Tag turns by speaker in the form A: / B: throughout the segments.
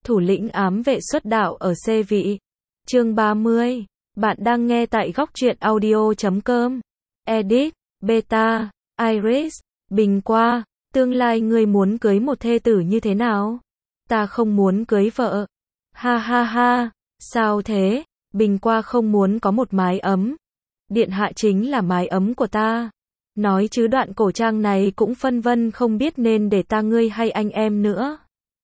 A: Thủ lĩnh ám vệ xuất đạo ở C vị. Chương 30. Bạn đang nghe tại góc truyện audio.com. Edit, Beta, Iris, Bình qua. Tương lai ngươi muốn cưới một thê tử như thế nào? Ta không muốn cưới vợ. Ha ha ha. Sao thế? Bình qua không muốn có một mái ấm. Điện hạ chính là mái ấm của ta. Nói chứ đoạn cổ trang này cũng phân vân không biết nên để ta ngươi hay anh em nữa.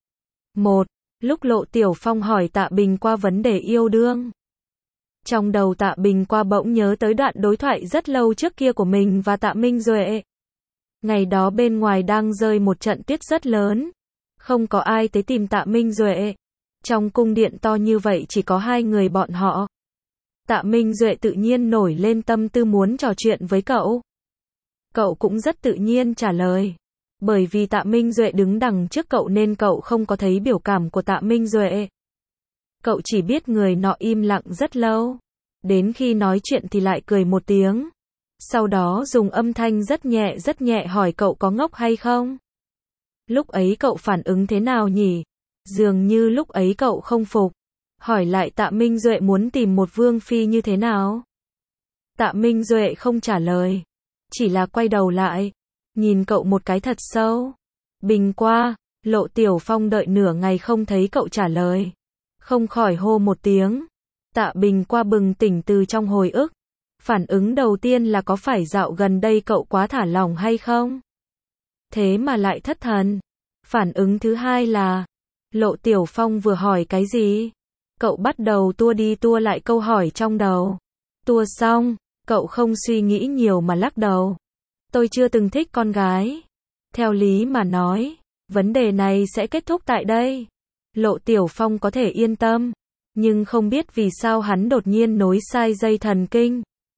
A: Lúc Lộ Tiểu Phong hỏi Tạ Bình qua vấn đề yêu đương. Trong đầu Tạ Bình qua bỗng nhớ tới đoạn đối thoại rất lâu trước kia của mình và Tạ Minh Duệ. Ngày đó bên ngoài đang rơi một trận tuyết rất lớn. Không có ai tới tìm Tạ Minh Duệ. Trong cung điện to như vậy chỉ có hai người bọn họ. Tạ Minh Duệ tự nhiên nổi lên tâm tư muốn trò chuyện với cậu. Cậu cũng rất tự nhiên trả lời. Bởi vì Tạ Minh Duệ đứng đằng trước cậu nên cậu không có thấy biểu cảm của Tạ Minh Duệ. Cậu chỉ biết người nọ im lặng rất lâu. Đến khi nói chuyện thì lại cười một tiếng. Sau đó dùng âm thanh rất nhẹ hỏi cậu có ngốc hay không? Lúc ấy cậu phản ứng thế nào nhỉ? Dường như lúc ấy cậu không phục. Hỏi lại Tạ Minh Duệ muốn tìm một vương phi như thế nào? Tạ Minh Duệ không trả lời. Chỉ là quay đầu lại. Nhìn cậu một cái thật sâu. Bình qua. Lộ Tiểu Phong đợi nửa ngày không thấy cậu trả lời. Không khỏi hô một tiếng. Tạ Bình qua bừng tỉnh từ trong hồi ức. Phản ứng đầu tiên là có phải dạo gần đây cậu quá thả lỏng hay không? Thế mà lại thất thần. Phản ứng thứ hai là Lộ Tiểu Phong vừa hỏi cái gì? Cậu bắt đầu tua đi tua lại câu hỏi trong đầu. Tua xong, cậu không suy nghĩ nhiều mà lắc đầu. Tôi chưa từng thích con gái. Theo lý mà nói, vấn đề này sẽ kết thúc tại đây. Lộ Tiểu Phong có thể yên tâm. Nhưng không biết vì sao hắn đột nhiên nối sai dây thần kinh.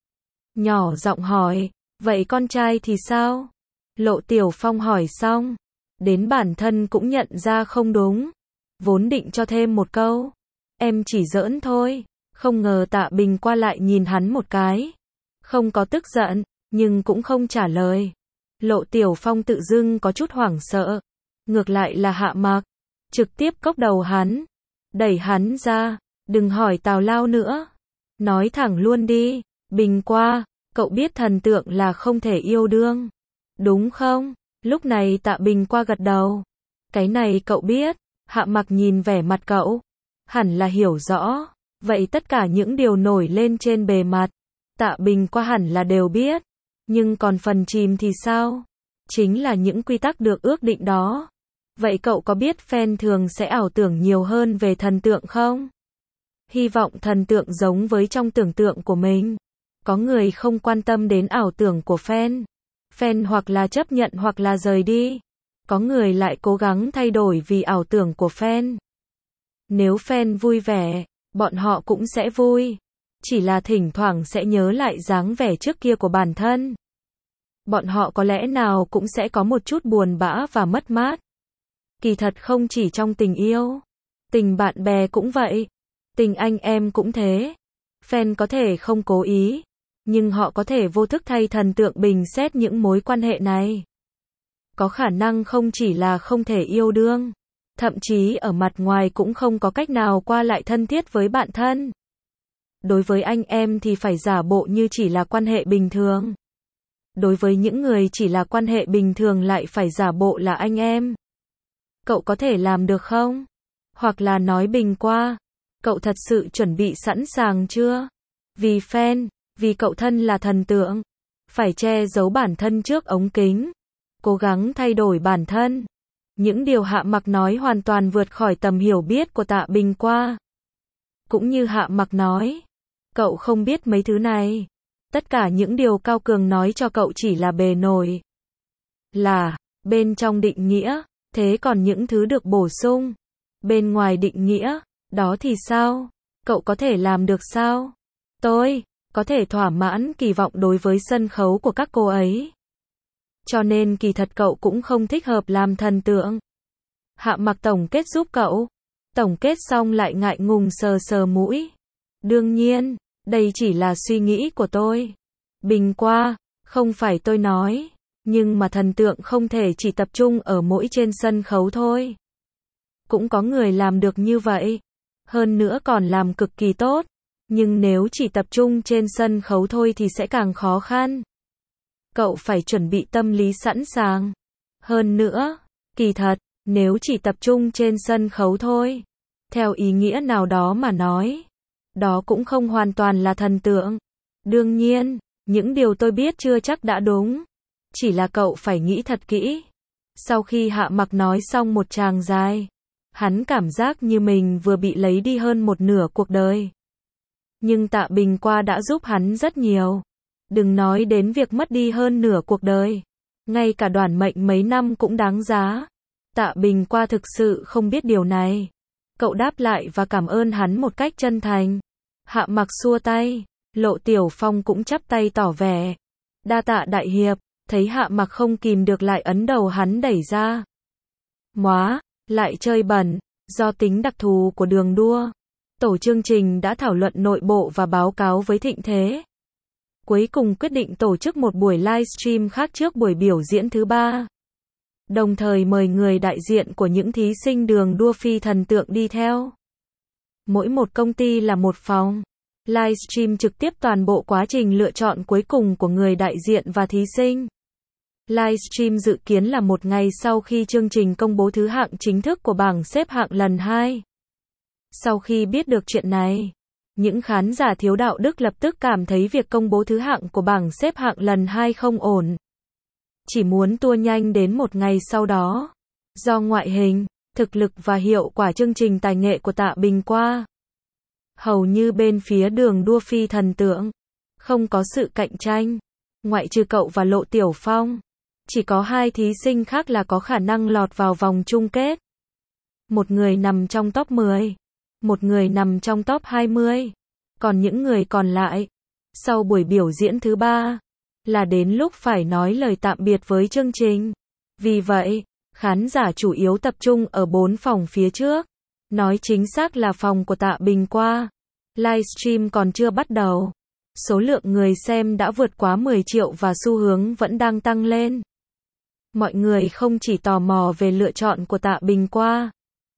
A: Nhỏ giọng hỏi, vậy con trai thì sao? Lộ Tiểu Phong hỏi xong. Đến bản thân cũng nhận ra không đúng. Vốn định cho thêm một câu. Em chỉ giỡn thôi. Không ngờ Tạ Bình qua lại nhìn hắn một cái. Không có tức giận, nhưng cũng không trả lời. Lộ Tiểu Phong tự dưng có chút hoảng sợ. Ngược lại là Hạ Mặc. Trực tiếp cốc đầu hắn. Đẩy hắn ra. Đừng hỏi tào lao nữa. Nói thẳng luôn đi. Bình qua, cậu biết thần tượng là không thể yêu đương. Đúng không? Lúc này Tạ Bình qua gật đầu. Cái này cậu biết. Hạ Mặc nhìn vẻ mặt cậu. Hẳn là hiểu rõ. Vậy tất cả những điều nổi lên trên bề mặt. Tạ Bình qua hẳn là đều biết. Nhưng còn phần chìm thì sao? Chính là những quy tắc được ước định đó. Vậy cậu có biết fan thường sẽ ảo tưởng nhiều hơn về thần tượng không? Hy vọng thần tượng giống với trong tưởng tượng của mình. Có người không quan tâm đến ảo tưởng của fan. Fan hoặc là chấp nhận hoặc là rời đi. Có người lại cố gắng thay đổi vì ảo tưởng của fan. Nếu fan vui vẻ, bọn họ cũng sẽ vui. Chỉ là thỉnh thoảng sẽ nhớ lại dáng vẻ trước kia của bản thân. Bọn họ có lẽ nào cũng sẽ có một chút buồn bã và mất mát. Kỳ thật không chỉ trong tình yêu. Tình bạn bè cũng vậy. Tình anh em cũng thế. Fan có thể không cố ý. Nhưng họ có thể vô thức thay thần tượng bình xét những mối quan hệ này. Có khả năng không chỉ là không thể yêu đương. Thậm chí ở mặt ngoài cũng không có cách nào qua lại thân thiết với bạn thân. Đối với anh em thì phải giả bộ như chỉ là quan hệ bình thường. Đối với những người chỉ là quan hệ bình thường lại phải giả bộ là anh em. Cậu có thể làm được không? Hoặc là nói Bình qua, cậu thật sự chuẩn bị sẵn sàng chưa? Vì fan, vì cậu thân là thần tượng, phải che giấu bản thân trước ống kính, cố gắng thay đổi bản thân. Những điều Hạ Mặc nói hoàn toàn vượt khỏi tầm hiểu biết của Tạ Bình qua. Cũng như Hạ Mặc nói, cậu không biết mấy thứ này. Tất cả những điều Cao Cường nói cho cậu chỉ là bề nổi. Là, bên trong định nghĩa, thế còn những thứ được bổ sung. Bên ngoài định nghĩa, đó thì sao? Cậu có thể làm được sao? Tôi có thể thỏa mãn kỳ vọng đối với sân khấu của các cô ấy. Cho nên kỳ thật cậu cũng không thích hợp làm thần tượng. Hạ Mặc tổng kết giúp cậu. Tổng kết xong lại ngại ngùng sờ mũi. Đương nhiên, đây chỉ là suy nghĩ của tôi. Bình qua, không phải tôi nói. Nhưng mà thần tượng không thể chỉ tập trung ở mỗi trên sân khấu thôi. Cũng có người làm được như vậy. Hơn nữa còn làm cực kỳ tốt. Nhưng nếu chỉ tập trung trên sân khấu thôi thì sẽ càng khó khăn. Cậu phải chuẩn bị tâm lý sẵn sàng. Hơn nữa, kỳ thật, nếu chỉ tập trung trên sân khấu thôi, theo ý nghĩa nào đó mà nói, đó cũng không hoàn toàn là thần tượng. Đương nhiên, những điều tôi biết chưa chắc đã đúng. Chỉ là cậu phải nghĩ thật kỹ. Sau khi Hạ Mặc nói xong một tràng dài, hắn cảm giác như mình vừa bị lấy đi hơn một nửa cuộc đời. Nhưng Tạ Bình Qua đã giúp hắn rất nhiều. Đừng nói đến việc mất đi hơn nửa cuộc đời. Ngay cả đoản mệnh mấy năm cũng đáng giá. Tạ Bình Qua thực sự không biết điều này. Cậu đáp lại và cảm ơn hắn một cách chân thành. Hạ Mặc xua tay. Lộ Tiểu Phong cũng chắp tay tỏ vẻ. Đa tạ đại hiệp. Thấy Hạ Mặc không kìm được lại ấn đầu hắn đẩy ra. Móa, lại chơi bẩn. Do tính đặc thù của đường đua, tổ chương trình đã thảo luận nội bộ và báo cáo với Thịnh Thế. Cuối cùng quyết định tổ chức một buổi livestream khác trước buổi biểu diễn thứ 3. Đồng thời mời người đại diện của những thí sinh đường đua phi thần tượng đi theo. Mỗi một công ty là một phòng. Livestream trực tiếp toàn bộ quá trình lựa chọn cuối cùng của người đại diện và thí sinh. Livestream dự kiến là một ngày sau khi chương trình công bố thứ hạng chính thức của bảng xếp hạng lần 2. Sau khi biết được chuyện này, những khán giả thiếu đạo đức lập tức cảm thấy việc công bố thứ hạng của bảng xếp hạng lần 2 không ổn. Chỉ muốn tua nhanh đến một ngày sau đó. Do ngoại hình, thực lực và hiệu quả chương trình tài nghệ của Tạ Bình Qua, hầu như bên phía đường đua phi thần tượng không có sự cạnh tranh. Ngoại trừ cậu và Lộ Tiểu Phong, chỉ có 2 thí sinh khác là có khả năng lọt vào vòng chung kết. Một người nằm trong top 10, một người nằm trong top 20. Còn những người còn lại, sau buổi biểu diễn thứ 3, là đến lúc phải nói lời tạm biệt với chương trình. Vì vậy, khán giả chủ yếu tập trung ở 4 phòng phía trước. Nói chính xác là phòng của Tạ Bình Qua. Livestream còn chưa bắt đầu. Số lượng người xem đã vượt quá 10 triệu và xu hướng vẫn đang tăng lên. Mọi người không chỉ tò mò về lựa chọn của Tạ Bình Qua,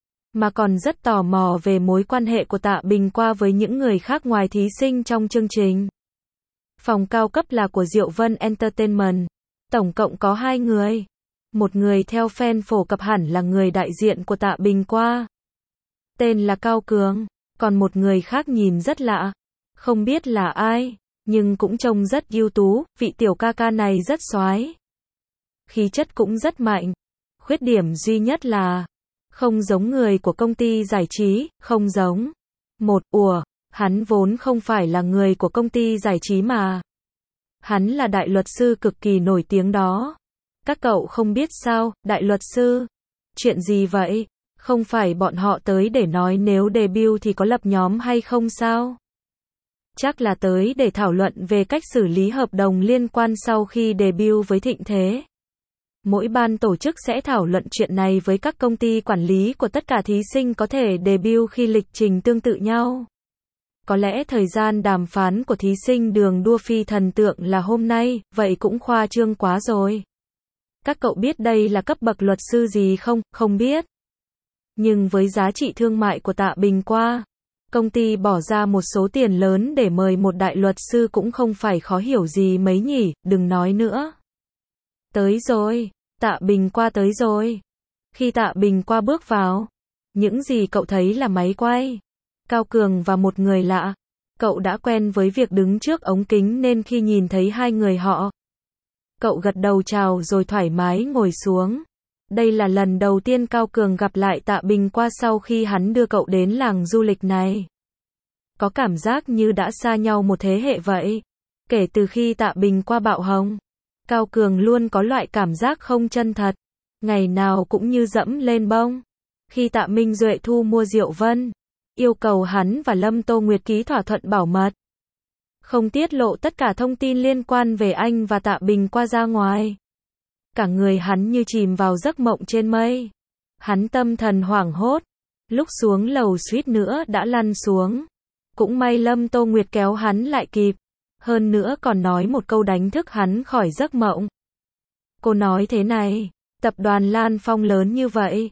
A: mà còn rất tò mò về mối quan hệ của Tạ Bình Qua với những người khác ngoài thí sinh trong chương trình. Phòng cao cấp là của Diệu Vân Entertainment. Tổng cộng có 2 người. Một người theo fan phổ cập hẳn là người đại diện của Tạ Bình Qua. Tên là Cao Cường. Còn một người khác nhìn rất lạ. Không biết là ai, nhưng cũng trông rất ưu tú. Vị tiểu ca ca này rất xoái. Khí chất cũng rất mạnh. Khuyết điểm duy nhất là không giống người của công ty giải trí, không giống. Hắn vốn không phải là người của công ty giải trí mà. Hắn là đại luật sư cực kỳ nổi tiếng đó. Các cậu không biết sao, đại luật sư? Chuyện gì vậy? Không phải bọn họ tới để nói nếu debut thì có lập nhóm hay không sao? Chắc là tới để thảo luận về cách xử lý hợp đồng liên quan sau khi debut với Thịnh Thế. Mỗi ban tổ chức sẽ thảo luận chuyện này với các công ty quản lý của tất cả thí sinh có thể debut khi lịch trình tương tự nhau. Có lẽ thời gian đàm phán của thí sinh đường đua phi thần tượng là hôm nay, vậy cũng khoa trương quá rồi. Các cậu biết đây là cấp bậc luật sư gì không? Không biết. Nhưng với giá trị thương mại của Tạ Bình Qua, công ty bỏ ra một số tiền lớn để mời một đại luật sư cũng không phải khó hiểu gì mấy nhỉ, đừng nói nữa. Tới rồi, Tạ Bình Qua tới rồi. Khi Tạ Bình Qua bước vào, những gì cậu thấy là máy quay, Cao Cường và một người lạ. Cậu đã quen với việc đứng trước ống kính nên khi nhìn thấy 2 người họ, cậu gật đầu chào rồi thoải mái ngồi xuống. Đây là lần đầu tiên Cao Cường gặp lại Tạ Bình Qua sau khi hắn đưa cậu đến làng du lịch này. Có cảm giác như đã xa nhau một thế hệ vậy. Kể từ khi Tạ Bình Qua bạo hồng, Cao Cường luôn có loại cảm giác không chân thật. Ngày nào cũng như dẫm lên bông. Khi Tạ Minh Duệ thu mua Diệu Vân, yêu cầu hắn và Lâm Tô Nguyệt ký thỏa thuận bảo mật, không tiết lộ tất cả thông tin liên quan về anh và Tạ Bình Qua ra ngoài. Cả người hắn như chìm vào giấc mộng trên mây. Hắn tâm thần hoảng hốt. Lúc xuống lầu suýt nữa đã lăn xuống. Cũng may Lâm Tô Nguyệt kéo hắn lại kịp. Hơn nữa còn nói một câu đánh thức hắn khỏi giấc mộng. Cô nói thế này, tập đoàn Lan Phong lớn như vậy,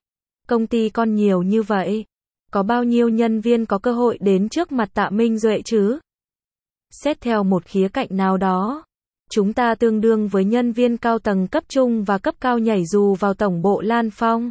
A: Công ty con nhiều như vậy, có bao nhiêu nhân viên có cơ hội đến trước mặt Tạ Minh Duệ chứ? Xét theo một khía cạnh nào đó, chúng ta tương đương với nhân viên cao tầng cấp trung và cấp cao nhảy dù vào tổng bộ Lan Phong.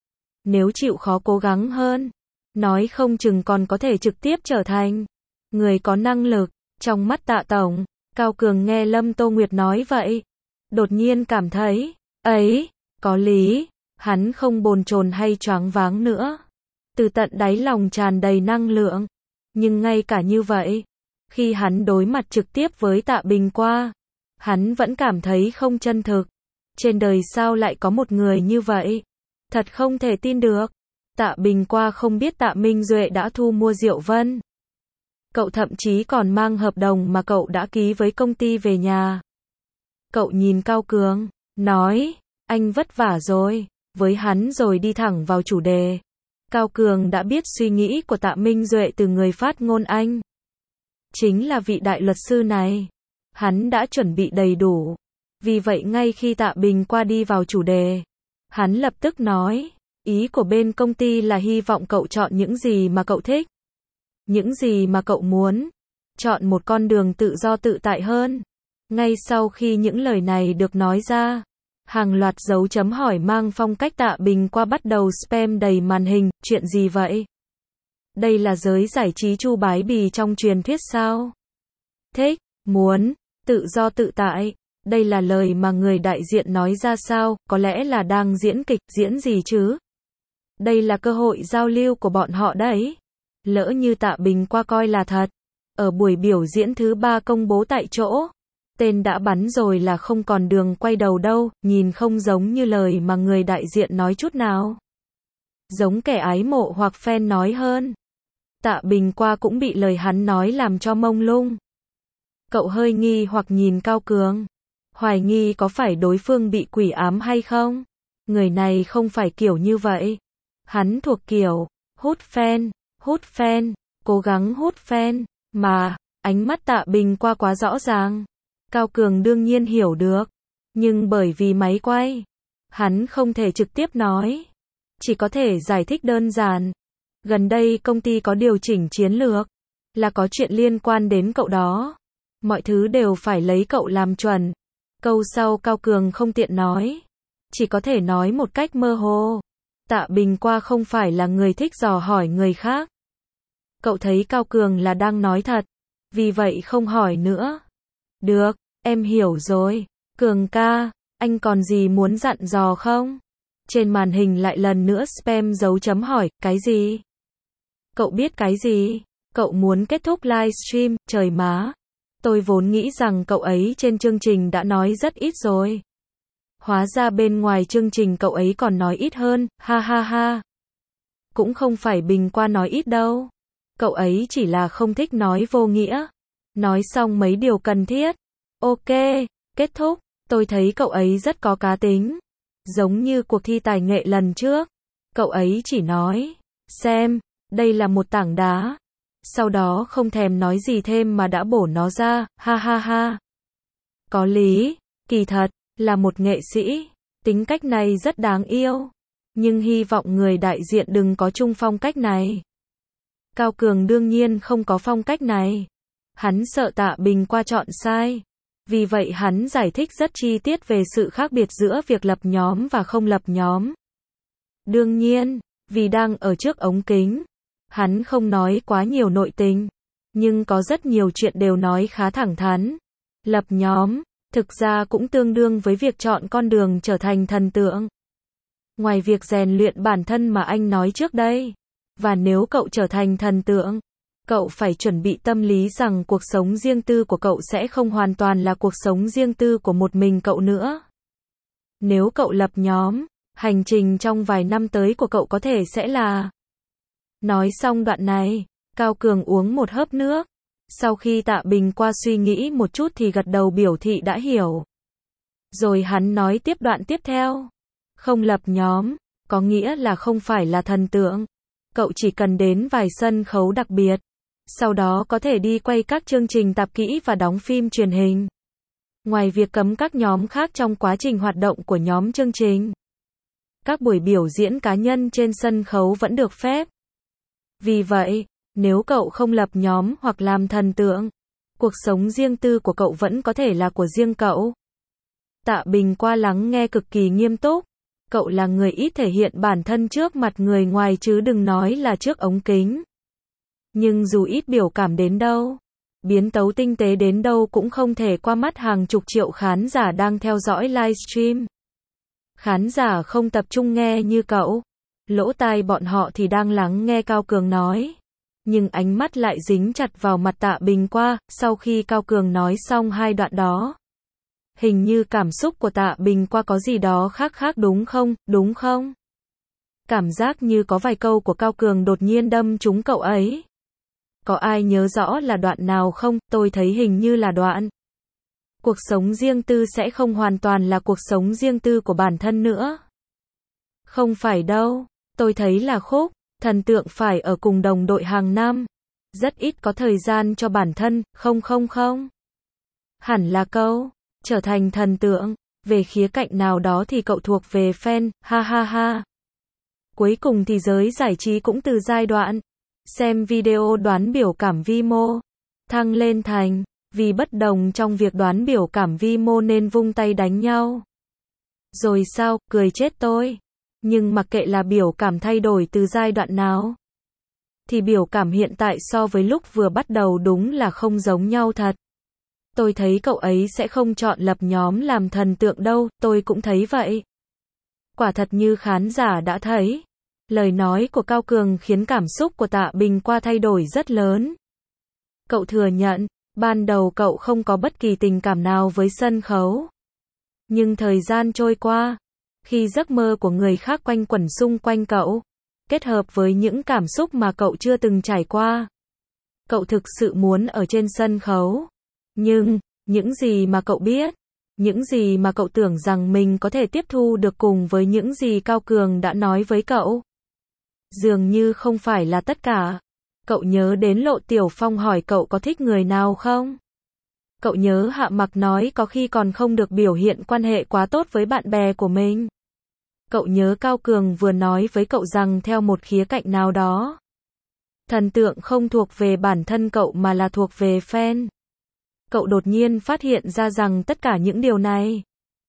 A: Nếu chịu khó cố gắng hơn, nói không chừng còn có thể trực tiếp trở thành người có năng lực. Trong mắt Tạ Tổng, Cao Cường nghe Lâm Tô Nguyệt nói vậy, đột nhiên cảm thấy, ấy, có lý, hắn không bồn chồn hay choáng váng nữa. Từ tận đáy lòng tràn đầy năng lượng. Nhưng ngay cả như vậy, khi hắn đối mặt trực tiếp với Tạ Bình Qua, hắn vẫn cảm thấy không chân thực. Trên đời sao lại có một người như vậy? Thật không thể tin được. Tạ Bình Qua không biết Tạ Minh Duệ đã thu mua Diệu Vân. Cậu thậm chí còn mang hợp đồng mà cậu đã ký với công ty về nhà. Cậu nhìn Cao Cường, nói, anh vất vả rồi, với hắn rồi đi thẳng vào chủ đề. Cao Cường đã biết suy nghĩ của Tạ Minh Duệ từ người phát ngôn anh. Chính là vị đại luật sư này. Hắn đã chuẩn bị đầy đủ. Vì vậy ngay khi Tạ Bình Qua đi vào chủ đề, hắn lập tức nói, ý của bên công ty là hy vọng cậu chọn những gì mà cậu thích. Những gì mà cậu muốn. Chọn một con đường tự do tự tại hơn. Ngay sau khi những lời này được nói ra, hàng loạt dấu chấm hỏi mang phong cách Tạ Bình Qua bắt đầu spam đầy màn hình, chuyện gì vậy? Đây là giới giải trí Chu Bái Bì trong truyền thuyết sao? Thích, muốn, tự do tự tại, đây là lời mà người đại diện nói ra sao, có lẽ là đang diễn kịch, diễn gì chứ? Đây là cơ hội giao lưu của bọn họ đấy. Lỡ như Tạ Bình Qua coi là thật, ở buổi biểu diễn thứ 3 công bố tại chỗ, tên đã bắn rồi là không còn đường quay đầu đâu, nhìn không giống như lời mà người đại diện nói chút nào. Giống kẻ ái mộ hoặc fan nói hơn. Tạ Bình Qua cũng bị lời hắn nói làm cho mông lung. Cậu hơi nghi hoặc nhìn Cao Cường, hoài nghi có phải đối phương bị quỷ ám hay không? Người này không phải kiểu như vậy. Hắn thuộc kiểu hút fan, cố gắng hút fan, mà ánh mắt Tạ Bình Qua quá rõ ràng. Cao Cường đương nhiên hiểu được, nhưng bởi vì máy quay, hắn không thể trực tiếp nói, chỉ có thể giải thích đơn giản. Gần đây công ty có điều chỉnh chiến lược, là có chuyện liên quan đến cậu đó. Mọi thứ đều phải lấy cậu làm chuẩn. Câu sau Cao Cường không tiện nói, chỉ có thể nói một cách mơ hồ. Tạ Bình Qua không phải là người thích dò hỏi người khác. Cậu thấy Cao Cường là đang nói thật, vì vậy không hỏi nữa. Được, em hiểu rồi. Cường ca, anh còn gì muốn dặn dò không? Trên màn hình lại lần nữa spam dấu chấm hỏi, cái gì? Cậu biết cái gì? Cậu muốn kết thúc livestream, trời má. Tôi vốn nghĩ rằng cậu ấy trên chương trình đã nói rất ít rồi. Hóa ra bên ngoài chương trình cậu ấy còn nói ít hơn, ha ha ha. Cũng không phải Bình Qua nói ít đâu. Cậu ấy chỉ là không thích nói vô nghĩa. Nói xong mấy điều cần thiết. Ok, kết thúc. Tôi thấy cậu ấy rất có cá tính. Giống như cuộc thi tài nghệ lần trước. Cậu ấy chỉ nói, xem, đây là một tảng đá. Sau đó không thèm nói gì thêm mà đã bổ nó ra, ha ha ha. Có lý, kỳ thật, là một nghệ sĩ. Tính cách này rất đáng yêu. Nhưng hy vọng người đại diện đừng có chung phong cách này. Cao Cường đương nhiên không có phong cách này. Hắn sợ Tạ Bình Qua chọn sai. Vì vậy hắn giải thích rất chi tiết về sự khác biệt giữa việc lập nhóm và không lập nhóm. Đương nhiên, vì đang ở trước ống kính, hắn không nói quá nhiều nội tình. Nhưng có rất nhiều chuyện đều nói khá thẳng thắn. Lập nhóm, thực ra cũng tương đương với việc chọn con đường trở thành thần tượng. Ngoài việc rèn luyện bản thân mà anh nói trước đây. Và nếu cậu trở thành thần tượng, cậu phải chuẩn bị tâm lý rằng cuộc sống riêng tư của cậu sẽ không hoàn toàn là cuộc sống riêng tư của một mình cậu nữa. Nếu cậu lập nhóm, hành trình trong vài năm tới của cậu có thể sẽ là... Nói xong đoạn này, Cao Cường uống một hớp nước. Sau khi Tạ Bình Qua suy nghĩ một chút thì gật đầu biểu thị đã hiểu. Rồi hắn nói tiếp đoạn tiếp theo. Không lập nhóm, có nghĩa là không phải là thần tượng. Cậu chỉ cần đến vài sân khấu đặc biệt. Sau đó có thể đi quay các chương trình tạp kỹ và đóng phim truyền hình. Ngoài việc cấm các nhóm khác trong quá trình hoạt động của nhóm chương trình. các buổi biểu diễn cá nhân trên sân khấu vẫn được phép. Vì vậy, nếu cậu không lập nhóm hoặc làm thần tượng, cuộc sống riêng tư của cậu vẫn có thể là của riêng cậu. Tạ Bình qua lắng nghe cực kỳ nghiêm túc. Cậu là người ít thể hiện bản thân trước mặt người ngoài chứ đừng nói là trước ống kính. Nhưng dù ít biểu cảm đến đâu, biến tấu tinh tế đến đâu cũng không thể qua mắt hàng chục triệu khán giả đang theo dõi livestream. Khán giả không tập trung nghe như cậu. Lỗ tai bọn họ thì đang lắng nghe Cao Cường nói. Nhưng ánh mắt lại dính chặt vào mặt Tạ Bình qua, sau khi Cao Cường nói xong hai đoạn đó. Hình như cảm xúc của Tạ Bình qua có gì đó khác đúng không? Cảm giác như có vài câu của Cao Cường đột nhiên đâm trúng cậu ấy. Có ai nhớ rõ là đoạn nào không? Tôi thấy hình như là đoạn. Cuộc sống riêng tư sẽ không hoàn toàn là cuộc sống riêng tư của bản thân nữa. Không phải đâu, tôi thấy là khúc, thần tượng phải ở cùng đồng đội hàng năm. Rất ít có thời gian cho bản thân, không. Hẳn là câu, trở thành thần tượng, về khía cạnh nào đó thì cậu thuộc về fan, ha. Cuối cùng thì giới giải trí cũng từ giai đoạn xem video đoán biểu cảm vi mô, thăng lên thành, vì bất đồng trong việc đoán biểu cảm vi mô nên vung tay đánh nhau. Rồi sao, cười chết tôi. Nhưng mặc kệ là biểu cảm thay đổi từ giai đoạn nào, thì biểu cảm hiện tại so với lúc vừa bắt đầu đúng là không giống nhau thật. Tôi thấy cậu ấy sẽ không chọn lập nhóm làm thần tượng đâu, tôi cũng thấy vậy. Quả thật như khán giả đã thấy, lời nói của Cao Cường khiến cảm xúc của Tạ Bình qua thay đổi rất lớn. Cậu thừa nhận, ban đầu cậu không có bất kỳ tình cảm nào với sân khấu. Nhưng thời gian trôi qua, khi giấc mơ của người khác quanh quẩn xung quanh cậu, kết hợp với những cảm xúc mà cậu chưa từng trải qua, cậu thực sự muốn ở trên sân khấu. Nhưng, những gì mà cậu biết, những gì mà cậu tưởng rằng mình có thể tiếp thu được cùng với những gì Cao Cường đã nói với cậu, dường như không phải là tất cả. Cậu nhớ đến Lộ Tiểu Phong hỏi cậu có thích người nào không? Cậu nhớ Hạ Mặc nói có khi còn không được biểu hiện quan hệ quá tốt với bạn bè của mình. Cậu nhớ Cao Cường vừa nói với cậu rằng theo một khía cạnh nào đó, thần tượng không thuộc về bản thân cậu mà là thuộc về fan. Cậu đột nhiên phát hiện ra rằng tất cả những điều này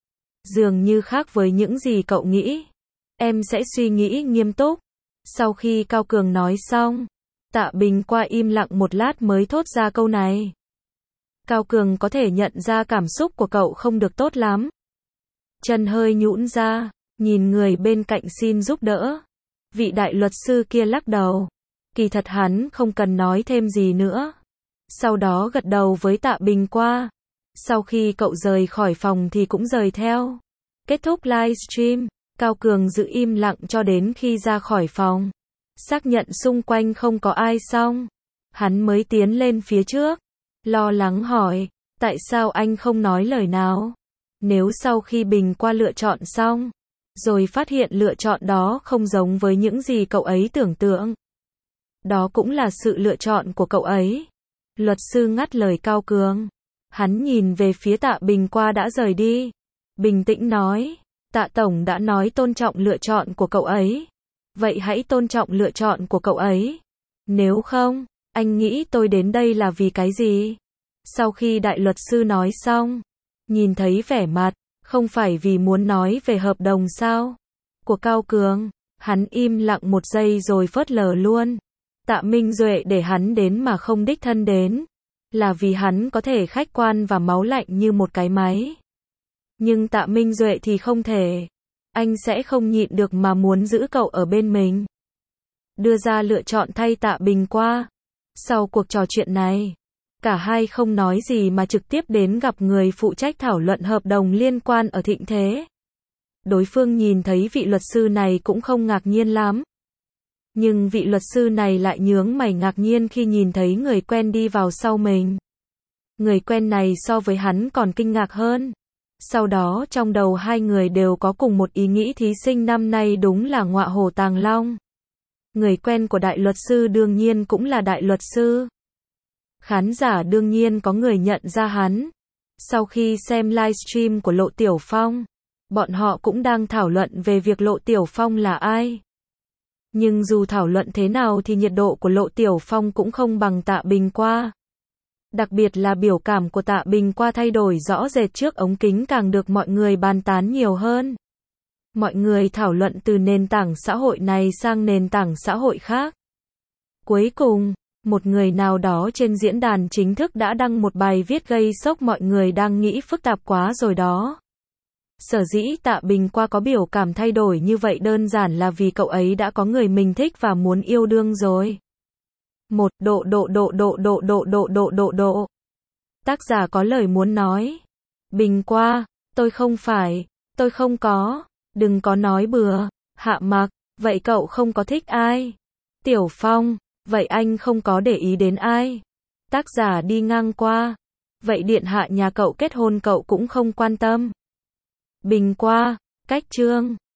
A: dường như khác với những gì cậu nghĩ. Em sẽ suy nghĩ nghiêm túc. Sau khi Cao Cường nói xong, Tạ Bình qua im lặng một lát mới thốt ra câu này. Cao Cường có thể nhận ra cảm xúc của cậu không được tốt lắm. Chân hơi nhũn ra, nhìn người bên cạnh xin giúp đỡ. Vị đại luật sư kia lắc đầu. Kỳ thật hắn không cần nói thêm gì nữa. Sau đó gật đầu với Tạ Bình qua. Sau khi cậu rời khỏi phòng thì cũng rời theo. Kết thúc livestream, Cao Cường giữ im lặng cho đến khi ra khỏi phòng. Xác nhận xung quanh không có ai xong, hắn mới tiến lên phía trước. Lo lắng hỏi, tại sao anh không nói lời nào? Nếu sau khi Bình qua lựa chọn xong, rồi phát hiện lựa chọn đó không giống với những gì cậu ấy tưởng tượng, đó cũng là sự lựa chọn của cậu ấy. Luật sư ngắt lời Cao Cường. Hắn nhìn về phía Tạ Bình qua đã rời đi. Bình tĩnh nói, Tạ Tổng đã nói tôn trọng lựa chọn của cậu ấy. Vậy hãy tôn trọng lựa chọn của cậu ấy. Nếu không, anh nghĩ tôi đến đây là vì cái gì? Sau khi đại luật sư nói xong, nhìn thấy vẻ mặt, không phải vì muốn nói về hợp đồng sao? Của Cao Cường, hắn im lặng một giây rồi phớt lờ luôn. Tạ Minh Duệ để hắn đến mà không đích thân đến, là vì hắn có thể khách quan và máu lạnh như một cái máy. Nhưng Tạ Minh Duệ thì không thể. Anh sẽ không nhịn được mà muốn giữ cậu ở bên mình. Đưa ra lựa chọn thay Tạ Bình qua. Sau cuộc trò chuyện này, cả hai không nói gì mà trực tiếp đến gặp người phụ trách thảo luận hợp đồng liên quan ở Thịnh Thế. Đối phương nhìn thấy vị luật sư này cũng không ngạc nhiên lắm. Nhưng vị luật sư này lại nhướng mày ngạc nhiên khi nhìn thấy người quen đi vào sau mình. Người quen này so với hắn còn kinh ngạc hơn. Sau đó trong đầu hai người đều có cùng một ý nghĩ thí sinh năm nay đúng là ngọa hổ tàng long. Người quen của đại luật sư đương nhiên cũng là đại luật sư. Khán giả đương nhiên có người nhận ra hắn. Sau khi xem livestream của Lộ Tiểu Phong, Bọn họ cũng đang thảo luận về việc Lộ Tiểu Phong là ai. Nhưng dù thảo luận thế nào thì nhiệt độ của Lộ Tiểu Phong cũng không bằng Tạ Bình Qua. Đặc biệt là biểu cảm của Tạ Bình Qua thay đổi rõ rệt trước ống kính càng được mọi người bàn tán nhiều hơn. Mọi người thảo luận từ nền tảng xã hội này sang nền tảng xã hội khác. Cuối cùng, một người nào đó trên diễn đàn chính thức đã đăng một bài viết gây sốc mọi người đang nghĩ phức tạp quá rồi đó. Sở dĩ Tạ Bình Qua có biểu cảm thay đổi như vậy đơn giản là vì cậu ấy đã có người mình thích và muốn yêu đương rồi. Một độ. Tác giả có lời muốn nói. Bình Qua, tôi không có, đừng có nói bừa. Hạ Mặc, vậy cậu không có thích ai? Tiểu Phong, vậy anh không có để ý đến ai? Tác giả đi ngang qua, vậy điện hạ nhà cậu kết hôn cậu cũng không quan tâm. Bình Qua, cách chương